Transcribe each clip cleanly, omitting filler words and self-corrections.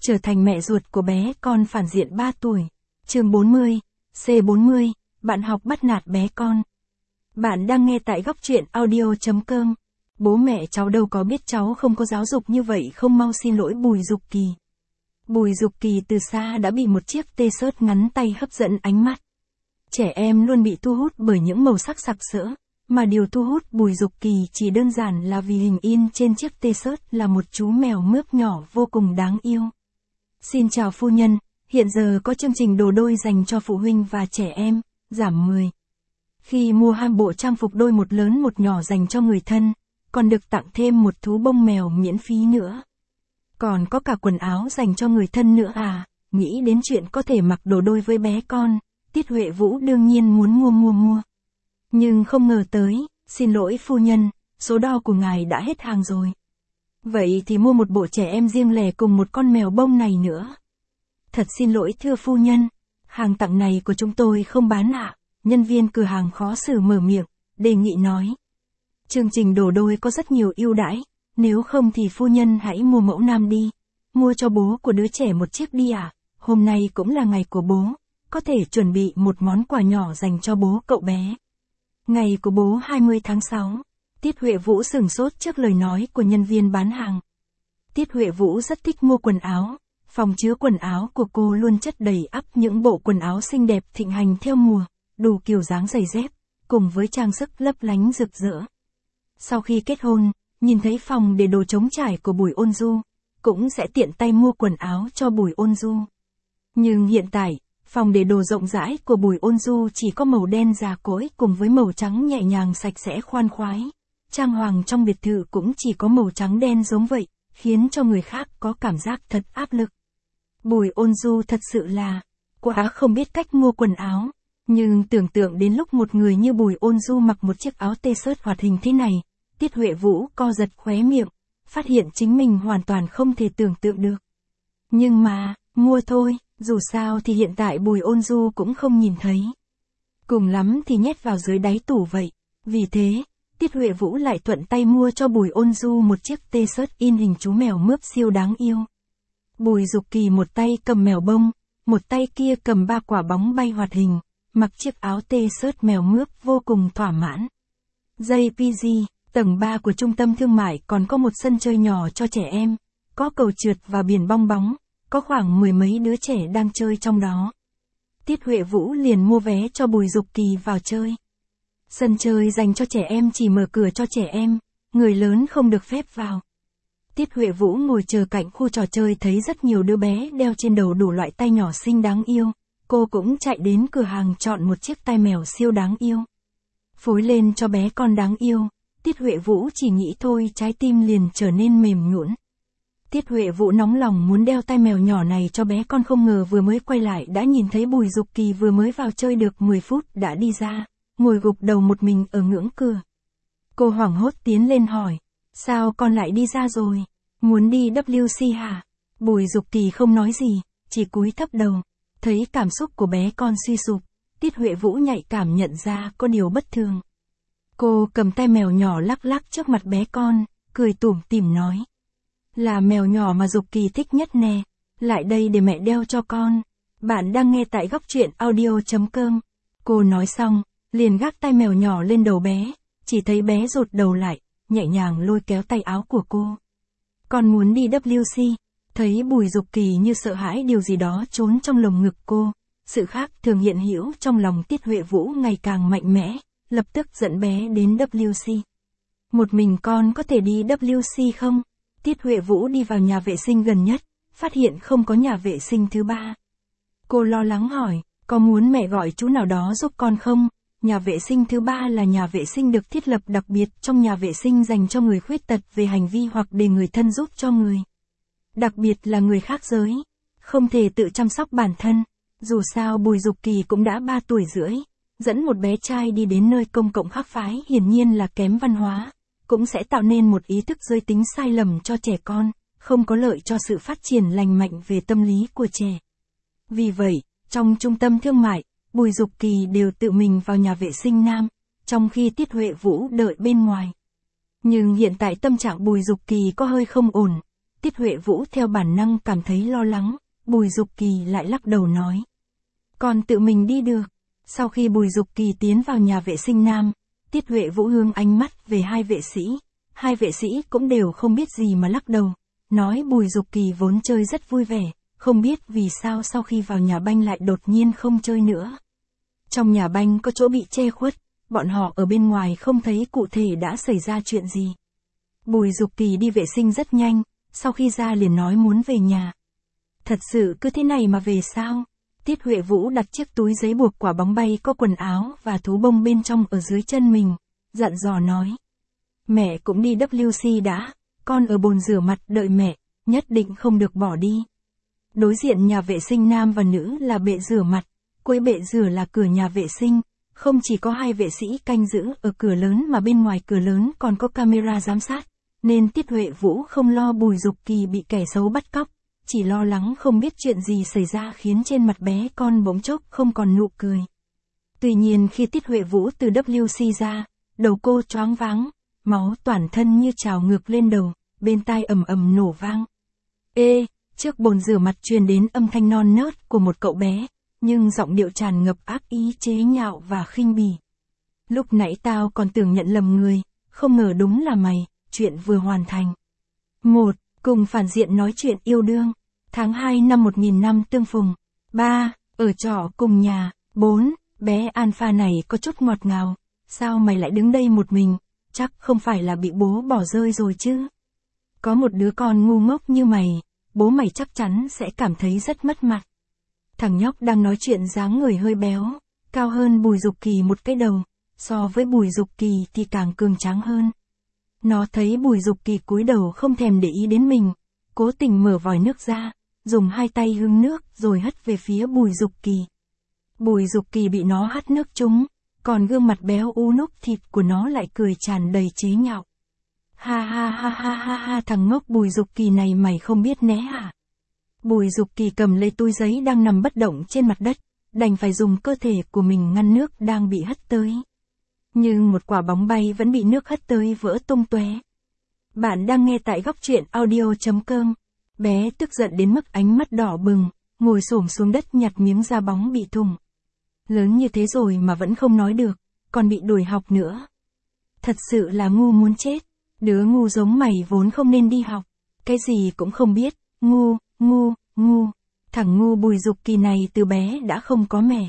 Trở thành mẹ ruột của bé con phản diện 3 tuổi. Chương 40, C40, bạn học bắt nạt bé con. Bạn đang nghe tại góc truyện audio.com. Bố mẹ cháu đâu có biết cháu không có giáo dục như vậy, không mau xin lỗi Bùi Dục Kỳ. Bùi Dục Kỳ từ xa đã bị một chiếc t-shirt ngắn tay hấp dẫn ánh mắt. Trẻ em luôn bị thu hút bởi những màu sắc sặc sỡ, mà điều thu hút Bùi Dục Kỳ chỉ đơn giản là vì hình in trên chiếc t-shirt là một chú mèo mướp nhỏ vô cùng đáng yêu. Xin chào phu nhân, hiện giờ có chương trình đồ đôi dành cho phụ huynh và trẻ em, giảm 10. Khi mua 2 bộ trang phục đôi, một lớn một nhỏ dành cho người thân, còn được tặng thêm một thú bông mèo miễn phí nữa. Còn có cả quần áo dành cho người thân nữa à, nghĩ đến chuyện có thể mặc đồ đôi với bé con, Tiết Huệ Vũ đương nhiên muốn mua. Nhưng không ngờ tới, xin lỗi phu nhân, số đo của ngài đã hết hàng rồi. Vậy thì mua một bộ trẻ em riêng lẻ cùng một con mèo bông này nữa. Thật xin lỗi thưa phu nhân, hàng tặng này của chúng tôi không bán ạ. Nhân viên cửa hàng khó xử mở miệng, đề nghị nói. Chương trình đồ đôi có rất nhiều ưu đãi, nếu không thì phu nhân hãy mua mẫu nam đi. Mua cho bố của đứa trẻ một chiếc đi ạ. Hôm nay cũng là ngày của bố, có thể chuẩn bị một món quà nhỏ dành cho bố cậu bé. Ngày của bố 20 tháng 6. Tiết Huệ Vũ sửng sốt trước lời nói của nhân viên bán hàng. Tiết Huệ Vũ rất thích mua quần áo, phòng chứa quần áo của cô luôn chất đầy ắp những bộ quần áo xinh đẹp thịnh hành theo mùa, đủ kiểu dáng giày dép, cùng với trang sức lấp lánh rực rỡ. Sau khi kết hôn, nhìn thấy phòng để đồ trống trải của Bùi Ôn Du, cũng sẽ tiện tay mua quần áo cho Bùi Ôn Du. Nhưng hiện tại, phòng để đồ rộng rãi của Bùi Ôn Du chỉ có màu đen già cỗi cùng với màu trắng nhẹ nhàng sạch sẽ khoan khoái. Trang hoàng trong biệt thự cũng chỉ có màu trắng đen giống vậy, khiến cho người khác có cảm giác thật áp lực. Bùi Ôn Du thật sự là quá không biết cách mua quần áo. Nhưng tưởng tượng đến lúc một người như Bùi Ôn Du mặc một chiếc áo t-shirt hoạt hình thế này, Tiết Huệ Vũ co giật khóe miệng, phát hiện chính mình hoàn toàn không thể tưởng tượng được. Nhưng mà, mua thôi, dù sao thì hiện tại Bùi Ôn Du cũng không nhìn thấy. Cùng lắm thì nhét vào dưới đáy tủ vậy. Vì thế, Tiết Huệ Vũ lại thuận tay mua cho Bùi Ôn Du một chiếc t-shirt in hình chú mèo mướp siêu đáng yêu. Bùi Dục Kỳ một tay cầm mèo bông, một tay kia cầm 3 quả bóng bay hoạt hình, mặc chiếc áo t-shirt mèo mướp vô cùng thỏa mãn. JPG, tầng 3 của trung tâm thương mại còn có một sân chơi nhỏ cho trẻ em, có cầu trượt và biển bong bóng, có khoảng 10 mấy đứa trẻ đang chơi trong đó. Tiết Huệ Vũ liền mua vé cho Bùi Dục Kỳ vào chơi. Sân chơi dành cho trẻ em chỉ mở cửa cho trẻ em, người lớn không được phép vào. Tiết Huệ Vũ ngồi chờ cạnh khu trò chơi thấy rất nhiều đứa bé đeo trên đầu đủ loại tai nhỏ xinh đáng yêu. Cô cũng chạy đến cửa hàng chọn một chiếc tai mèo siêu đáng yêu. Phối lên cho bé con đáng yêu, Tiết Huệ Vũ chỉ nghĩ thôi trái tim liền trở nên mềm nhũn. Tiết Huệ Vũ nóng lòng muốn đeo tai mèo nhỏ này cho bé con, không ngờ vừa mới quay lại đã nhìn thấy Bùi Dục Kỳ vừa mới vào chơi được 10 phút đã đi ra, ngồi gục đầu một mình ở ngưỡng cửa. Cô hoảng hốt tiến lên hỏi, sao con lại đi ra rồi, muốn đi WC hả? Bùi Dục Kỳ không nói gì, chỉ cúi thấp đầu. Thấy cảm xúc của bé con suy sụp, Tiết Huệ Vũ nhạy cảm nhận ra có điều bất thường. Cô cầm tai mèo nhỏ lắc lắc trước mặt bé con, cười tủm tỉm nói. Là mèo nhỏ mà Dục Kỳ thích nhất nè, lại đây để mẹ đeo cho con. Bạn đang nghe tại góc truyện audio.com. Cô nói xong, liền gác tai mèo nhỏ lên đầu bé, chỉ thấy bé rụt đầu lại, nhẹ nhàng lôi kéo tay áo của cô. Con muốn đi WC. Thấy Bùi Dục Kỳ như sợ hãi điều gì đó trốn trong lồng ngực cô, sự khác thường hiện hữu trong lòng Tiết Huệ Vũ ngày càng mạnh mẽ, lập tức dẫn bé đến WC. Một mình con có thể đi WC không? Tiết Huệ Vũ đi vào nhà vệ sinh gần nhất, phát hiện không có nhà vệ sinh thứ 3. Cô lo lắng hỏi, có muốn mẹ gọi chú nào đó giúp con không? Nhà vệ sinh thứ 3 là nhà vệ sinh được thiết lập đặc biệt trong nhà vệ sinh dành cho người khuyết tật về hành vi hoặc để người thân giúp cho người. Đặc biệt là người khác giới, không thể tự chăm sóc bản thân. Dù sao Bùi Dục Kỳ cũng đã 3 tuổi rưỡi, dẫn một bé trai đi đến nơi công cộng khác phái hiển nhiên là kém văn hóa, cũng sẽ tạo nên một ý thức giới tính sai lầm cho trẻ con, không có lợi cho sự phát triển lành mạnh về tâm lý của trẻ. Vì vậy, trong trung tâm thương mại, Bùi Dục Kỳ đều tự mình vào nhà vệ sinh nam, trong khi Tiết Huệ Vũ đợi bên ngoài. Nhưng hiện tại tâm trạng Bùi Dục Kỳ có hơi không ổn. Tiết Huệ Vũ theo bản năng cảm thấy lo lắng, Bùi Dục Kỳ lại lắc đầu nói. Con tự mình đi được. Sau khi Bùi Dục Kỳ tiến vào nhà vệ sinh nam, Tiết Huệ Vũ hướng ánh mắt về hai vệ sĩ. Hai vệ sĩ cũng đều không biết gì mà lắc đầu, nói Bùi Dục Kỳ vốn chơi rất vui vẻ, không biết vì sao sau khi vào nhà banh lại đột nhiên không chơi nữa. Trong nhà banh có chỗ bị che khuất, bọn họ ở bên ngoài không thấy cụ thể đã xảy ra chuyện gì. Bùi Dục Kỳ đi vệ sinh rất nhanh, sau khi ra liền nói muốn về nhà. Thật sự cứ thế này mà về sao? Tiết Huệ Vũ đặt chiếc túi giấy buộc quả bóng bay có quần áo và thú bông bên trong ở dưới chân mình, dặn dò nói. Mẹ cũng đi WC đã, con ở bồn rửa mặt đợi mẹ, nhất định không được bỏ đi. Đối diện nhà vệ sinh nam và nữ là bệ rửa mặt, cuối bệ rửa là cửa nhà vệ sinh, không chỉ có hai vệ sĩ canh giữ ở cửa lớn mà bên ngoài cửa lớn còn có camera giám sát, nên Tiết Huệ Vũ không lo Bùi Dục Kỳ bị kẻ xấu bắt cóc, chỉ lo lắng không biết chuyện gì xảy ra khiến trên mặt bé con bỗng chốc không còn nụ cười. Tuy nhiên khi Tiết Huệ Vũ từ WC ra, đầu cô choáng váng, máu toàn thân như trào ngược lên đầu, bên tai ầm ầm nổ vang. Ê, trước bồn rửa mặt truyền đến âm thanh non nớt của một cậu bé, nhưng giọng điệu tràn ngập ác ý chế nhạo và khinh bỉ. Lúc nãy tao còn tưởng nhận lầm người, không ngờ đúng là mày, chuyện vừa hoàn thành. 1. Cùng phản diện nói chuyện yêu đương. Tháng 2 năm 1000 năm tương phùng. 3. Ở trọ cùng nhà. 4. Bé Alpha này có chút ngọt ngào. Sao mày lại đứng đây một mình? Chắc không phải là bị bố bỏ rơi rồi chứ? Có một đứa con ngu ngốc như mày, bố mày chắc chắn sẽ cảm thấy rất mất mặt. Thằng nhóc đang nói chuyện dáng người hơi béo, cao hơn Bùi Dục Kỳ một cái đầu, so với Bùi Dục Kỳ thì càng cường tráng hơn. Nó thấy Bùi Dục Kỳ cúi đầu không thèm để ý đến mình, cố tình mở vòi nước ra, dùng hai tay hưng nước rồi hất về phía Bùi Dục Kỳ. Bùi Dục Kỳ bị nó hắt nước trúng, còn gương mặt béo u núc thịt của nó lại cười tràn đầy chế nhạo. Ha ha ha ha ha ha, thằng ngốc Bùi Dục Kỳ này mày không biết né hả? Bùi Dục Kỳ cầm lấy túi giấy đang nằm bất động trên mặt đất, đành phải dùng cơ thể của mình ngăn nước đang bị hất tới. Nhưng một quả bóng bay vẫn bị nước hất tới vỡ tung tóe. Bạn đang nghe tại góc truyện audio.com. Bé tức giận đến mức ánh mắt đỏ bừng, ngồi xổm xuống đất nhặt miếng da bóng bị thủng. Lớn như thế rồi mà vẫn không nói được, còn bị đuổi học nữa. Thật sự là ngu muốn chết. Đứa ngu giống mày vốn không nên đi học. Cái gì cũng không biết, ngu. Thằng ngu Bùi Dục Kỳ này từ bé đã không có mẹ.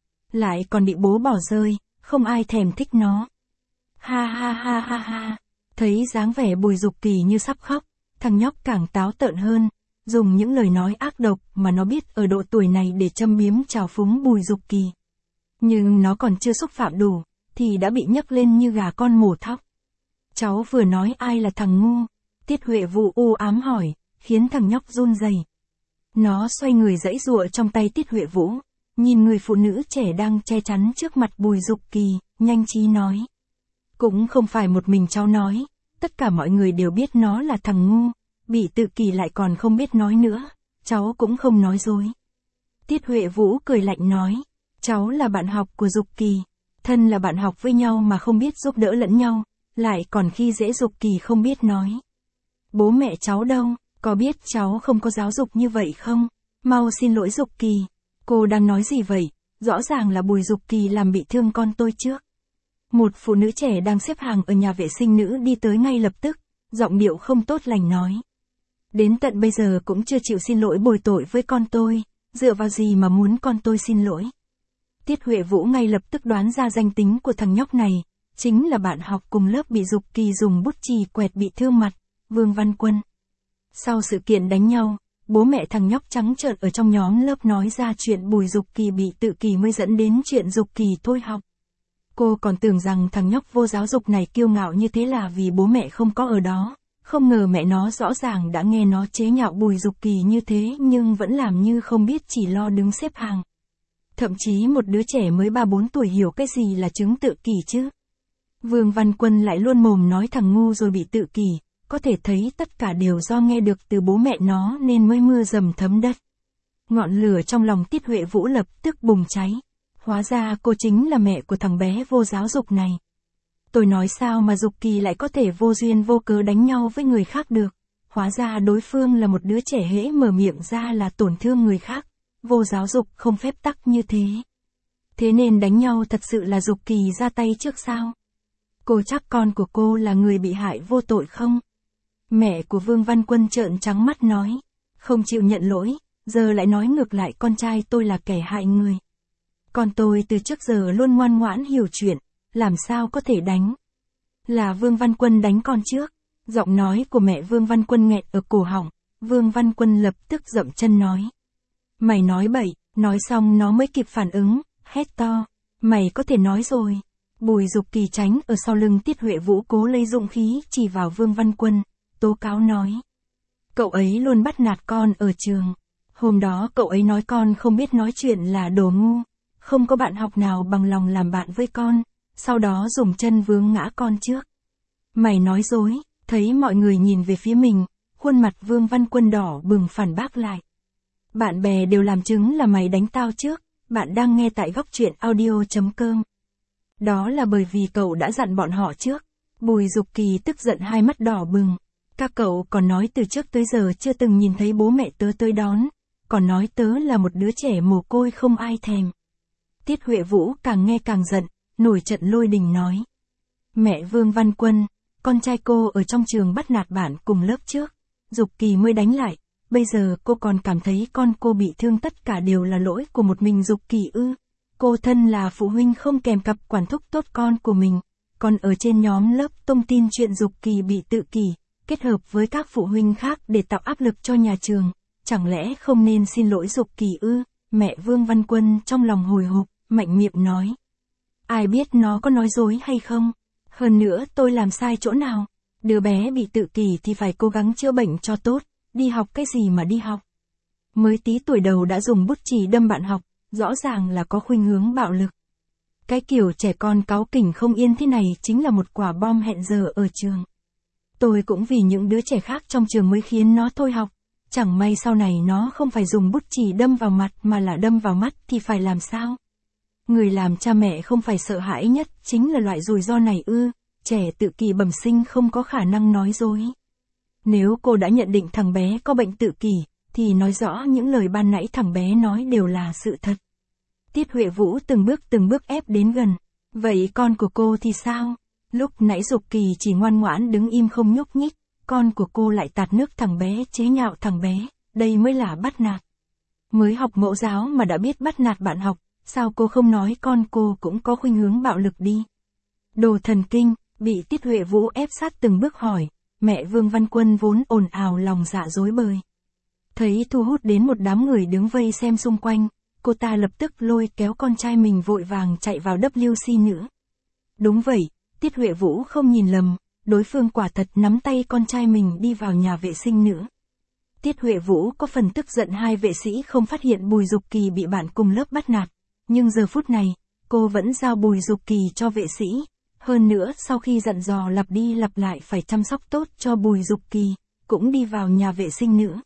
Lại còn bị bố bỏ rơi, không ai thèm thích nó. Ha ha ha ha ha. Thấy dáng vẻ Bùi Dục Kỳ như sắp khóc, thằng nhóc càng táo tợn hơn, dùng những lời nói ác độc mà nó biết ở độ tuổi này để châm biếm trào phúng Bùi Dục Kỳ. Nhưng nó còn chưa xúc phạm đủ, thì đã bị nhấc lên như gà con mổ thóc. Cháu vừa nói ai là thằng ngu? Tiết Huệ Vũ u ám hỏi, khiến thằng nhóc run rẩy. Nó xoay người giãy giụa trong tay Tiết Huệ Vũ, nhìn người phụ nữ trẻ đang che chắn trước mặt Bùi Dục Kỳ, nhanh trí nói. Cũng không phải một mình cháu nói, tất cả mọi người đều biết nó là thằng ngu, bị Tự Kỳ lại còn không biết nói nữa, cháu cũng không nói dối. Tiết Huệ Vũ cười lạnh nói, cháu là bạn học của Dục Kỳ, thân là bạn học với nhau mà không biết giúp đỡ lẫn nhau, lại còn khi dễ Dục Kỳ không biết nói. Bố mẹ cháu đâu, có biết cháu không có giáo dục như vậy không? Mau xin lỗi Dục Kỳ. Cô đang nói gì vậy? Rõ ràng là Bùi Dục Kỳ làm bị thương con tôi trước. Một phụ nữ trẻ đang xếp hàng ở nhà vệ sinh nữ đi tới ngay lập tức, giọng điệu không tốt lành nói. Đến tận bây giờ cũng chưa chịu xin lỗi bồi tội với con tôi, dựa vào gì mà muốn con tôi xin lỗi? Tiết Huệ Vũ ngay lập tức đoán ra danh tính của thằng nhóc này, chính là bạn học cùng lớp bị Dục Kỳ dùng bút chì quẹt bị thương mặt, Vương Văn Quân. Sau sự kiện đánh nhau, bố mẹ thằng nhóc trắng trợn ở trong nhóm lớp nói ra chuyện Bùi Dục Kỳ bị Tự Kỳ mới dẫn đến chuyện Dục Kỳ thôi học. Cô còn tưởng rằng thằng nhóc vô giáo dục này kiêu ngạo như thế là vì bố mẹ không có ở đó, không ngờ mẹ nó rõ ràng đã nghe nó chế nhạo Bùi Dục Kỳ như thế nhưng vẫn làm như không biết, chỉ lo đứng xếp hàng. Thậm chí một đứa trẻ mới 3-4 tuổi hiểu cái gì là chứng Tự Kỳ chứ. Vương Văn Quân lại luôn mồm nói thằng ngu rồi bị Tự Kỳ, có thể thấy tất cả đều do nghe được từ bố mẹ nó nên mới mưa dầm thấm đất. Ngọn lửa trong lòng Tiết Huệ Vũ lập tức bùng cháy. Hóa ra cô chính là mẹ của thằng bé vô giáo dục này. Tôi nói sao mà Dục Kỳ lại có thể vô duyên vô cớ đánh nhau với người khác được. Hóa ra đối phương là một đứa trẻ hễ mở miệng ra là tổn thương người khác, vô giáo dục không phép tắc như thế. Thế nên đánh nhau thật sự là Dục Kỳ ra tay trước sao? Cô chắc con của cô là người bị hại vô tội không? Mẹ của Vương Văn Quân trợn trắng mắt nói, không chịu nhận lỗi, giờ lại nói ngược lại con trai tôi là kẻ hại người. Con tôi từ trước giờ luôn ngoan ngoãn hiểu chuyện, làm sao có thể đánh? Là Vương Văn Quân đánh con trước. Giọng nói của mẹ Vương Văn Quân nghẹn ở cổ họng, Vương Văn Quân lập tức dậm chân nói. Mày nói bậy, nói xong nó mới kịp phản ứng, hét to, mày có thể nói rồi. Bùi Dục Kỳ tránh ở sau lưng Tiết Huệ Vũ cố lấy dũng khí chỉ vào Vương Văn Quân, tố cáo nói. Cậu ấy luôn bắt nạt con ở trường. Hôm đó cậu ấy nói con không biết nói chuyện là đồ ngu, không có bạn học nào bằng lòng làm bạn với con, sau đó dùng chân vướng ngã con trước. Mày nói dối. Thấy mọi người nhìn về phía mình, khuôn mặt Vương Văn Quân đỏ bừng phản bác lại. Bạn bè đều làm chứng là mày đánh tao trước, bạn đang nghe tại góc truyện audio.com. Đó là bởi vì cậu đã dặn bọn họ trước. Bùi Dục Kỳ tức giận hai mắt đỏ bừng. Các cậu còn nói từ trước tới giờ chưa từng nhìn thấy bố mẹ tớ tới đón, còn nói tớ là một đứa trẻ mồ côi không ai thèm. Tiết Huệ Vũ càng nghe càng giận, nổi trận lôi đình nói. Mẹ Vương Văn Quân, con trai cô ở trong trường bắt nạt bạn cùng lớp trước, Dục Kỳ mới đánh lại, bây giờ cô còn cảm thấy con cô bị thương tất cả đều là lỗi của một mình Dục Kỳ ư? Cô thân là phụ huynh không kèm cặp quản thúc tốt con của mình, còn ở trên nhóm lớp tung tin chuyện Dục Kỳ bị tự kỷ, kết hợp với các phụ huynh khác để tạo áp lực cho nhà trường, chẳng lẽ không nên xin lỗi Dục Kỳ ư? Mẹ Vương Văn Quân trong lòng hồi hộp, mạnh miệng nói. Ai biết nó có nói dối hay không? Hơn nữa tôi làm sai chỗ nào? Đứa bé bị tự kỷ thì phải cố gắng chữa bệnh cho tốt, đi học cái gì mà đi học? Mới tí tuổi đầu đã dùng bút chì đâm bạn học, rõ ràng là có khuynh hướng bạo lực. Cái kiểu trẻ con cáu kỉnh không yên thế này chính là một quả bom hẹn giờ ở trường. Tôi cũng vì những đứa trẻ khác trong trường mới khiến nó thôi học, chẳng may sau này nó không phải dùng bút chì đâm vào mặt mà là đâm vào mắt thì phải làm sao? Người làm cha mẹ không phải sợ hãi nhất chính là loại rủi ro này ư? Trẻ tự kỷ bẩm sinh không có khả năng nói dối. Nếu cô đã nhận định thằng bé có bệnh tự kỷ, thì nói rõ những lời ban nãy thằng bé nói đều là sự thật. Tiết Huệ Vũ từng bước ép đến gần. Vậy con của cô thì sao? Lúc nãy Dục Kỳ chỉ ngoan ngoãn đứng im không nhúc nhích, con của cô lại tạt nước thằng bé, chế nhạo thằng bé, đây mới là bắt nạt. Mới học mẫu giáo mà đã biết bắt nạt bạn học, sao cô không nói con cô cũng có khuynh hướng bạo lực đi? Đồ thần kinh, bị Tiết Huệ Vũ ép sát từng bước hỏi, mẹ Vương Văn Quân vốn ồn ào lòng dạ rối bời. Thấy thu hút đến một đám người đứng vây xem xung quanh, cô ta lập tức lôi kéo con trai mình vội vàng chạy vào WC nữa. Đúng vậy, Tiết Huệ Vũ không nhìn lầm, đối phương quả thật nắm tay con trai mình đi vào nhà vệ sinh nữa. Tiết Huệ Vũ có phần tức giận hai vệ sĩ không phát hiện Bùi Dục Kỳ bị bạn cùng lớp bắt nạt, nhưng giờ phút này, cô vẫn giao Bùi Dục Kỳ cho vệ sĩ. Hơn nữa sau khi dặn dò lặp đi lặp lại phải chăm sóc tốt cho Bùi Dục Kỳ, cũng đi vào nhà vệ sinh nữa.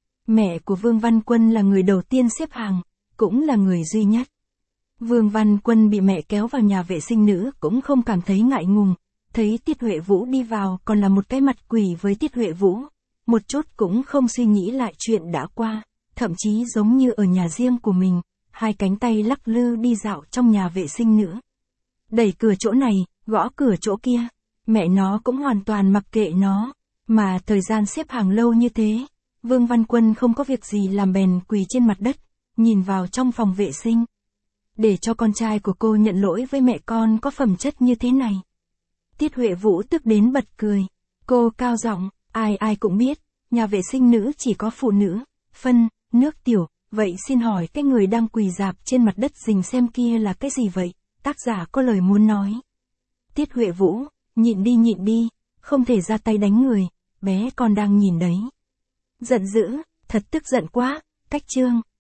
Mẹ của Vương Văn Quân là người đầu tiên xếp hàng, cũng là người duy nhất. Vương Văn Quân bị mẹ kéo vào nhà vệ sinh nữ cũng không cảm thấy ngại ngùng, thấy Tiết Huệ Vũ đi vào còn là một cái mặt quỷ với Tiết Huệ Vũ, một chút cũng không suy nghĩ lại chuyện đã qua, thậm chí giống như ở nhà riêng của mình, hai cánh tay lắc lư đi dạo trong nhà vệ sinh nữa. Đẩy cửa chỗ này, gõ cửa chỗ kia, mẹ nó cũng hoàn toàn mặc kệ nó, mà thời gian xếp hàng lâu như thế, Vương Văn Quân không có việc gì làm bèn quỳ trên mặt đất, nhìn vào trong phòng vệ sinh. Để cho con trai của cô nhận lỗi với mẹ con có phẩm chất như thế này. Tiết Huệ Vũ tức đến bật cười, cô cao giọng, ai cũng biết, nhà vệ sinh nữ chỉ có phụ nữ, phân, nước tiểu, vậy xin hỏi cái người đang quỳ rạp trên mặt đất rình xem kia là cái gì vậy? Tác giả có lời muốn nói. Tiết Huệ Vũ, nhịn đi, không thể ra tay đánh người, bé con đang nhìn đấy. Giận dữ, thật tức giận quá, cách chương.